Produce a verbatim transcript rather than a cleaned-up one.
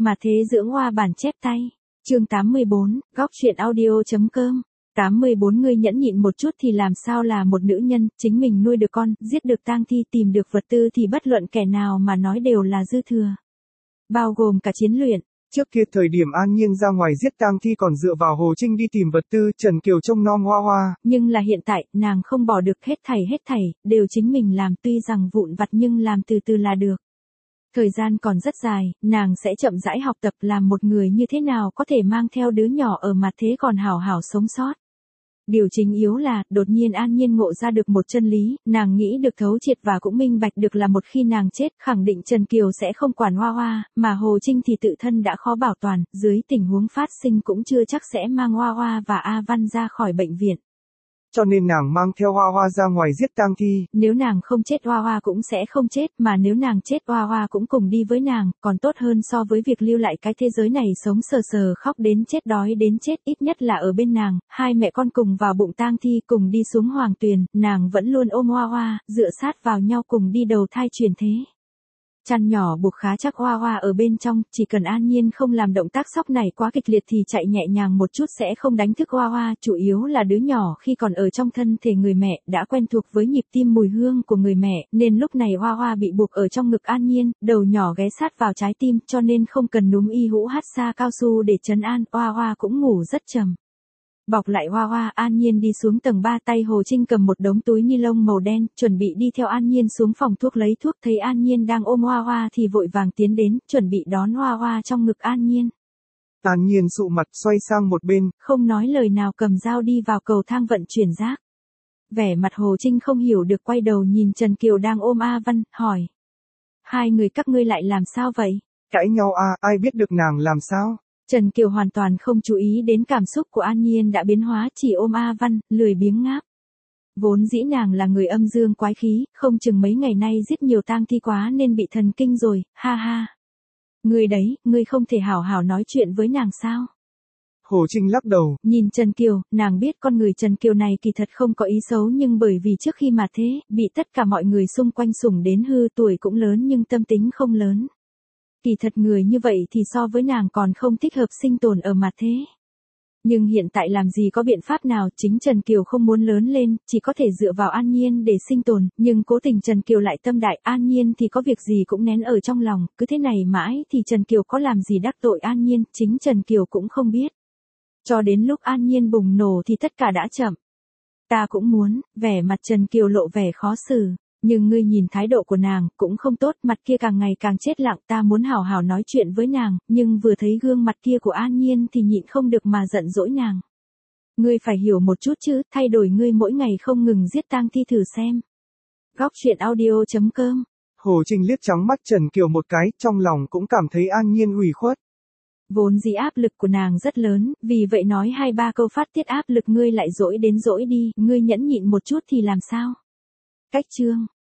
Mà thế dưỡng hoa bản chép tay. Chương tám mươi bốn, góc truyện audio.com. tám mươi bốn Ngươi nhẫn nhịn một chút thì làm sao là một nữ nhân, chính mình nuôi được con, giết được tang thi, tìm được vật tư thì bất luận kẻ nào mà nói đều là dư thừa. Bao gồm cả chiến luyện. Trước kia thời điểm An Nhiên ra ngoài giết tang thi còn dựa vào Hồ Trinh đi tìm vật tư, Trần Kiều trông nom Hoa Hoa. Nhưng là hiện tại, nàng không bỏ được hết thảy hết thảy, đều chính mình làm, tuy rằng vụn vặt nhưng làm từ từ là được. Thời gian còn rất dài, nàng sẽ chậm rãi học tập làm một người như thế nào có thể mang theo đứa nhỏ ở mặt thế còn hảo hảo sống sót. Điều chính yếu là, đột nhiên An Nhiên ngộ ra được một chân lý, nàng nghĩ được thấu triệt và cũng minh bạch được là một khi nàng chết, khẳng định Trần Kiều sẽ không quản Hoa Hoa, mà Hồ Trinh thì tự thân đã khó bảo toàn, dưới tình huống phát sinh cũng chưa chắc sẽ mang Hoa Hoa và A Văn ra khỏi bệnh viện. Cho nên nàng mang theo Hoa Hoa ra ngoài giết tang thi. Nếu nàng không chết Hoa Hoa cũng sẽ không chết, mà nếu nàng chết Hoa Hoa cũng cùng đi với nàng, còn tốt hơn so với việc lưu lại cái thế giới này sống sờ sờ khóc đến chết đói đến chết, ít nhất là ở bên nàng, hai mẹ con cùng vào bụng tang thi cùng đi xuống hoàng tuyền, nàng vẫn luôn ôm Hoa Hoa, dựa sát vào nhau cùng đi đầu thai chuyển thế. Chăn nhỏ buộc khá chắc Hoa Hoa ở bên trong, chỉ cần An Nhiên không làm động tác sóc này quá kịch liệt thì chạy nhẹ nhàng một chút sẽ không đánh thức Hoa Hoa, chủ yếu là đứa nhỏ khi còn ở trong thân thể người mẹ đã quen thuộc với nhịp tim mùi hương của người mẹ, nên lúc này Hoa Hoa bị buộc ở trong ngực An Nhiên, đầu nhỏ ghé sát vào trái tim, cho nên không cần núm y hũ hát xa cao su để trấn an, Hoa Hoa cũng ngủ rất trầm. Bọc lại Hoa Hoa, An Nhiên đi xuống tầng ba, tay Hồ Trinh cầm một đống túi ni lông màu đen, chuẩn bị đi theo An Nhiên xuống phòng thuốc lấy thuốc, thấy An Nhiên đang ôm Hoa Hoa thì vội vàng tiến đến, chuẩn bị đón Hoa Hoa trong ngực An Nhiên. An Nhiên sụ mặt xoay sang một bên, không nói lời nào cầm dao đi vào cầu thang vận chuyển rác. Vẻ mặt Hồ Trinh không hiểu được quay đầu nhìn Trần Kiều đang ôm A Văn, hỏi. Hai người các ngươi lại làm sao vậy? Cãi nhau à, ai biết được nàng làm sao? Trần Kiều hoàn toàn không chú ý đến cảm xúc của An Nhiên đã biến hóa, chỉ ôm A Văn, lười biếng ngáp. Vốn dĩ nàng là người âm dương quái khí, không chừng mấy ngày nay giết nhiều tang thi quá nên bị thần kinh rồi, ha ha. Ngươi đấy, ngươi không thể hảo hảo nói chuyện với nàng sao? Hồ Trinh lắc đầu. Nhìn Trần Kiều, nàng biết con người Trần Kiều này kỳ thật không có ý xấu nhưng bởi vì trước khi mà thế, bị tất cả mọi người xung quanh sủng đến hư, tuổi cũng lớn nhưng tâm tính không lớn. Kỳ thật người như vậy thì so với nàng còn không thích hợp sinh tồn ở mặt thế. Nhưng hiện tại làm gì có biện pháp nào, chính Trần Kiều không muốn lớn lên, chỉ có thể dựa vào An Nhiên để sinh tồn, nhưng cố tình Trần Kiều lại tâm đại, An Nhiên thì có việc gì cũng nén ở trong lòng, cứ thế này mãi thì Trần Kiều có làm gì đắc tội An Nhiên, chính Trần Kiều cũng không biết. Cho đến lúc An Nhiên bùng nổ thì tất cả đã chậm. Ta cũng muốn, vẻ mặt Trần Kiều lộ vẻ khó xử. Nhưng ngươi nhìn thái độ của nàng, cũng không tốt, mặt kia càng ngày càng chết lặng, ta muốn hảo hảo nói chuyện với nàng, nhưng vừa thấy gương mặt kia của An Nhiên thì nhịn không được mà giận dỗi nàng. Ngươi phải hiểu một chút chứ, thay đổi ngươi mỗi ngày không ngừng giết tang thi thử xem. Góc truyện audio.com. Hồ Trinh liếc trắng mắt Trần Kiều một cái, trong lòng cũng cảm thấy An Nhiên ủy khuất. Vốn dĩ áp lực của nàng rất lớn, vì vậy nói hai ba câu phát tiết áp lực ngươi lại dỗi đến dỗi đi, ngươi nhẫn nhịn một chút thì làm sao? Cách chương.